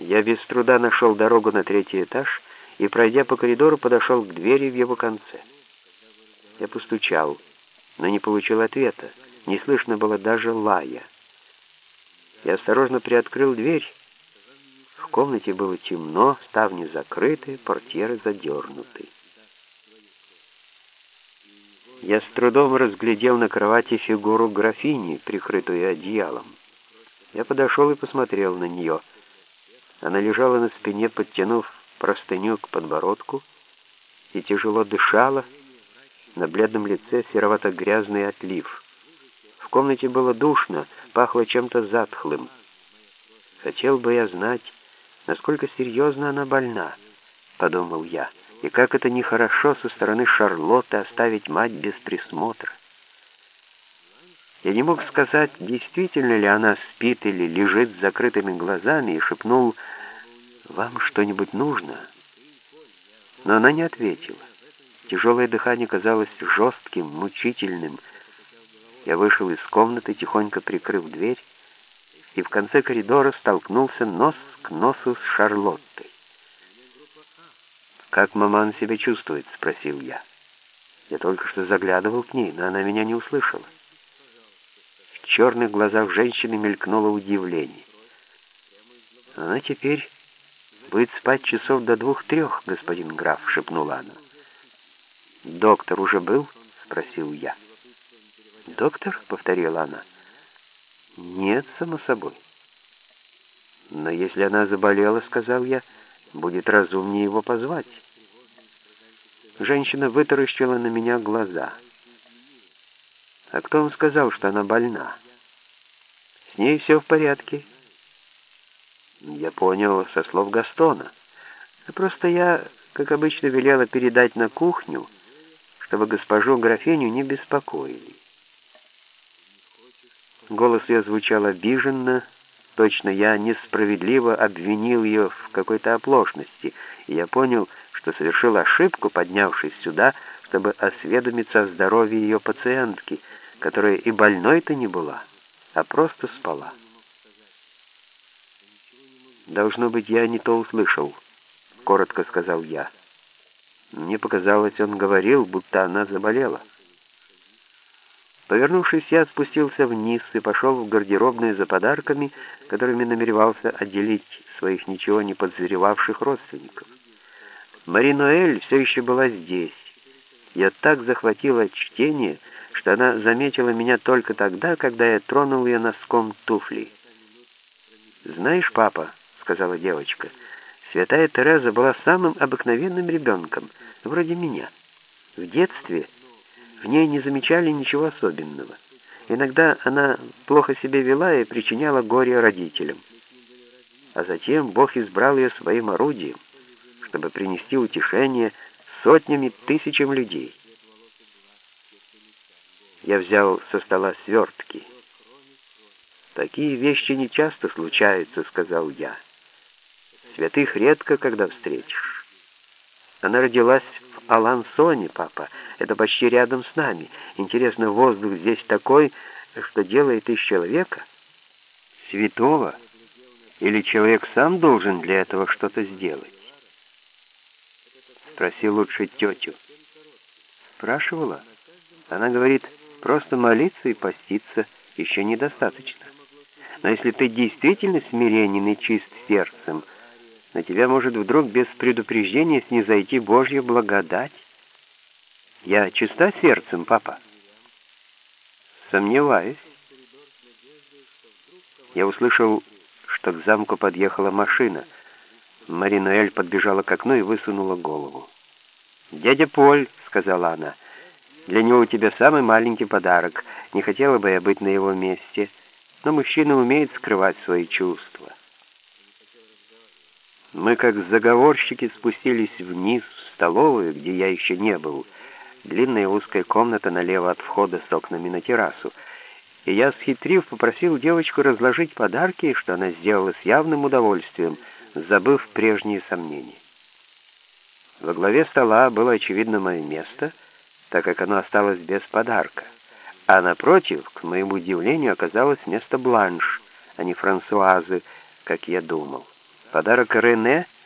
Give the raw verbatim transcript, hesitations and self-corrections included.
Я без труда нашел дорогу на третий этаж и, пройдя по коридору, подошел к двери в его конце. Я постучал, но не получил ответа. Не слышно было даже лая. Я осторожно приоткрыл дверь. В комнате было темно, ставни закрыты, портьеры задернуты. Я с трудом разглядел на кровати фигуру графини, прикрытую одеялом. Я подошел и посмотрел на нее. Она лежала на спине, подтянув простыню к подбородку, и тяжело дышала. На бледном лице серовато-грязный отлив. В комнате было душно, пахло чем-то затхлым. Хотел бы я знать, насколько серьезно она больна, подумал я, и как это нехорошо со стороны Шарлотты оставить мать без присмотра. Я не мог сказать, действительно ли она спит или лежит с закрытыми глазами, и шепнул: «Вам что-нибудь нужно?» Но она не ответила. Тяжелое дыхание казалось жестким, мучительным. Я вышел из комнаты, тихонько прикрыв дверь, и в конце коридора столкнулся нос к носу с Шарлоттой. «Как маман себя чувствует?» — спросил я. Я только что заглядывал к ней, но она меня не услышала. В черных глазах женщины мелькнуло удивление. «Она теперь будет спать часов до двух-трех, господин граф», — шепнула она. «Доктор уже был?» — спросил я. «Доктор?» — повторила она. «Нет, само собой». «Но если она заболела, — сказал я, — будет разумнее его позвать». Женщина вытаращила на меня глаза. «А кто вам сказал, что она больна?» «С ней все в порядке». «Я понял со слов Гастона. Просто я, как обычно, велела передать на кухню, чтобы госпожу графиню не беспокоили». Голос ее звучал обиженно, точно я несправедливо обвинил ее в какой-то оплошности, и я понял, что совершил ошибку, поднявшись сюда, чтобы осведомиться о здоровье ее пациентки, которая и больной-то не была, а просто спала. «Должно быть, я не то услышал», — коротко сказал я. Мне показалось, он говорил, будто она заболела. Повернувшись, я спустился вниз и пошел в гардеробную за подарками, которыми намеревался отделить своих ничего не подозревавших родственников. Мари-Ноэль все еще была здесь. Я так захватила чтение, что она заметила меня только тогда, когда я тронул ее носком туфли. «Знаешь, папа, — сказала девочка, — святая Тереза была самым обыкновенным ребенком, вроде меня. В детстве в ней не замечали ничего особенного. Иногда она плохо себя вела и причиняла горе родителям. А затем Бог избрал ее своим орудием, чтобы принести утешение сотням и тысячам людей». Я взял со стола свертки. «Такие вещи не часто случаются, — сказал я. Святых редко когда встретишь. Она родилась в Алансоне, папа. Это почти рядом с нами. Интересно, воздух здесь такой, что делает из человека святого? Или человек сам должен для этого что-то сделать?» Спроси лучше тетю. Спрашивала? Она говорит, просто молиться и поститься еще недостаточно. Но если ты действительно смиренен и чист сердцем, на тебя может вдруг без предупреждения снизойти Божья благодать. Я чиста сердцем, папа? Сомневаюсь. Я услышал, что к замку подъехала машина. Мари-Ноэль подбежала к окну и высунула голову. «Дядя Поль», — сказала она, — «для него у тебя самый маленький подарок. Не хотела бы я быть на его месте, но мужчина умеет скрывать свои чувства». Мы, как заговорщики, спустились вниз в столовую, где я еще не был. Длинная узкая комната налево от входа с окнами на террасу. И я, схитрив, попросил девочку разложить подарки, что она сделала с явным удовольствием, забыв прежние сомнения. Во главе стола было, очевидно, мое место, так как оно осталось без подарка. А напротив, к моему удивлению, оказалось место Бланш, а не Франсуазы, как я думал. Подарок Рене